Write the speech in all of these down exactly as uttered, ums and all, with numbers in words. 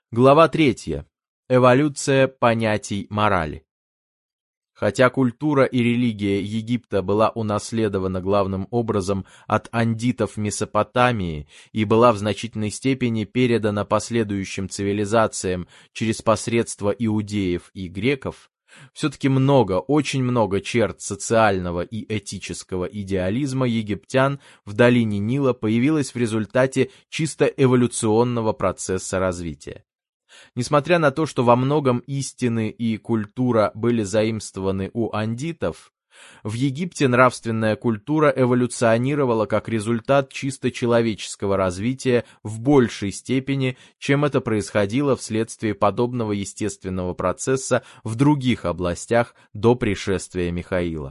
Глава третья. Эволюция понятий морали. Хотя культура и религия Египта была унаследована главным образом от андитов Месопотамии и была в значительной степени передана последующим цивилизациям через посредство иудеев и греков, все-таки много, очень много черт социального и этического идеализма египтян в долине Нила появилось в результате чисто эволюционного процесса развития. Несмотря на то, что во многом истины и культура были заимствованы у андитов, в Египте нравственная культура эволюционировала как результат чисто человеческого развития в большей степени, чем это происходило вследствие подобного естественного процесса в других областях до пришествия Михаила.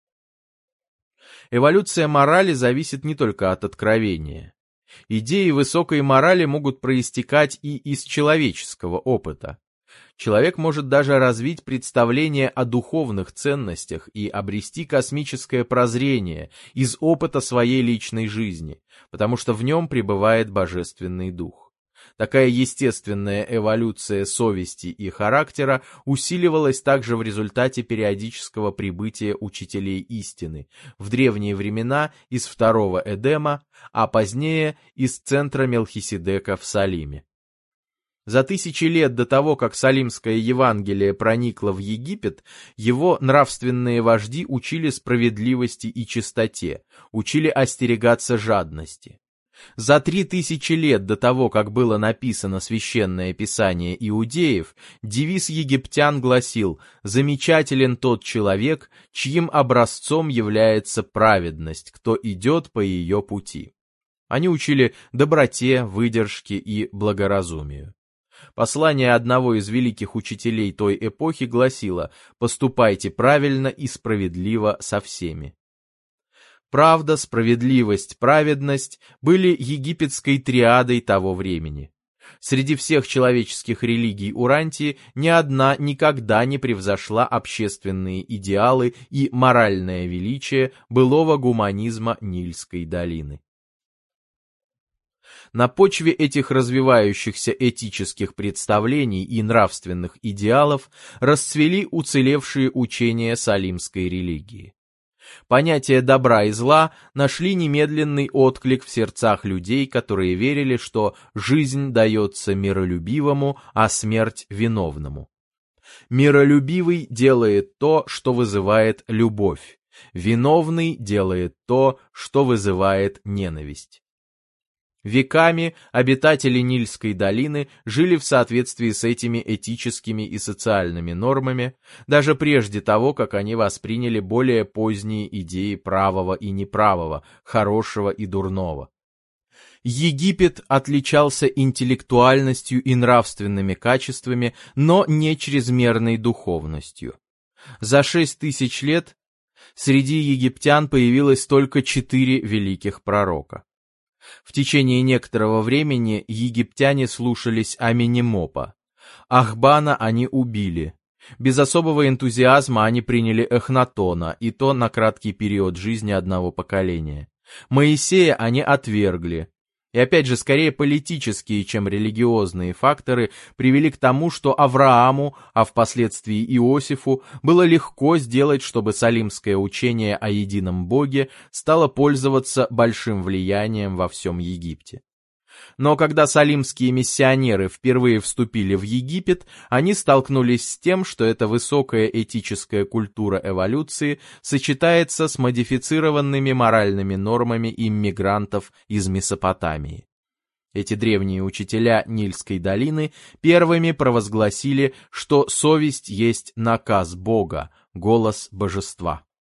Эволюция морали зависит не только от откровения. Идеи высокой морали могут проистекать и из человеческого опыта. Человек может даже развить представление о духовных ценностях и обрести космическое прозрение из опыта своей личной жизни, потому что в нем пребывает божественный дух. Такая естественная эволюция совести и характера усиливалась также в результате периодического прибытия учителей истины, в древние времена из второго Эдема, а позднее из центра Мелхиседека в Салиме. За тысячи лет до того, как Салимское Евангелие проникло в Египет, его нравственные вожди учили справедливости и чистоте, учили остерегаться жадности. За три тысячи лет до того, как было написано Священное Писание иудеев, девиз египтян гласил: «Замечателен тот человек, чьим образцом является праведность, кто идет по ее пути». Они учили доброте, выдержке и благоразумию. Послание одного из великих учителей той эпохи гласило: «Поступайте правильно и справедливо со всеми». Правда, справедливость, праведность были египетской триадой того времени. Среди всех человеческих религий Урантии ни одна никогда не превзошла общественные идеалы и моральное величие былого гуманизма Нильской долины. На почве этих развивающихся этических представлений и нравственных идеалов расцвели уцелевшие учения салимской религии. Понятия добра и зла нашли немедленный отклик в сердцах людей, которые верили, что жизнь дается миролюбивому, а смерть виновному. Миролюбивый делает то, что вызывает любовь, виновный делает то, что вызывает ненависть. Веками обитатели Нильской долины жили в соответствии с этими этическими и социальными нормами, даже прежде того, как они восприняли более поздние идеи правого и неправого, хорошего и дурного. Египет отличался интеллектуальностью и нравственными качествами, но не чрезмерной духовностью. За шесть тысяч лет среди египтян появилось только четыре великих пророка. В течение некоторого времени египтяне слушались Аменемопа. Ахбана они убили. Без особого энтузиазма они приняли Эхнатона, и то на краткий период жизни одного поколения. Моисея они отвергли. И опять же, скорее политические, чем религиозные факторы привели к тому, что Аврааму, а впоследствии Иосифу, было легко сделать, чтобы салимское учение о едином Боге стало пользоваться большим влиянием во всем Египте. Но когда салимские миссионеры впервые вступили в Египет, они столкнулись с тем, что эта высокая этическая культура эволюции сочетается с модифицированными моральными нормами иммигрантов из Месопотамии. Эти древние учителя Нильской долины первыми провозгласили, что совесть есть наказ Бога, голос божества.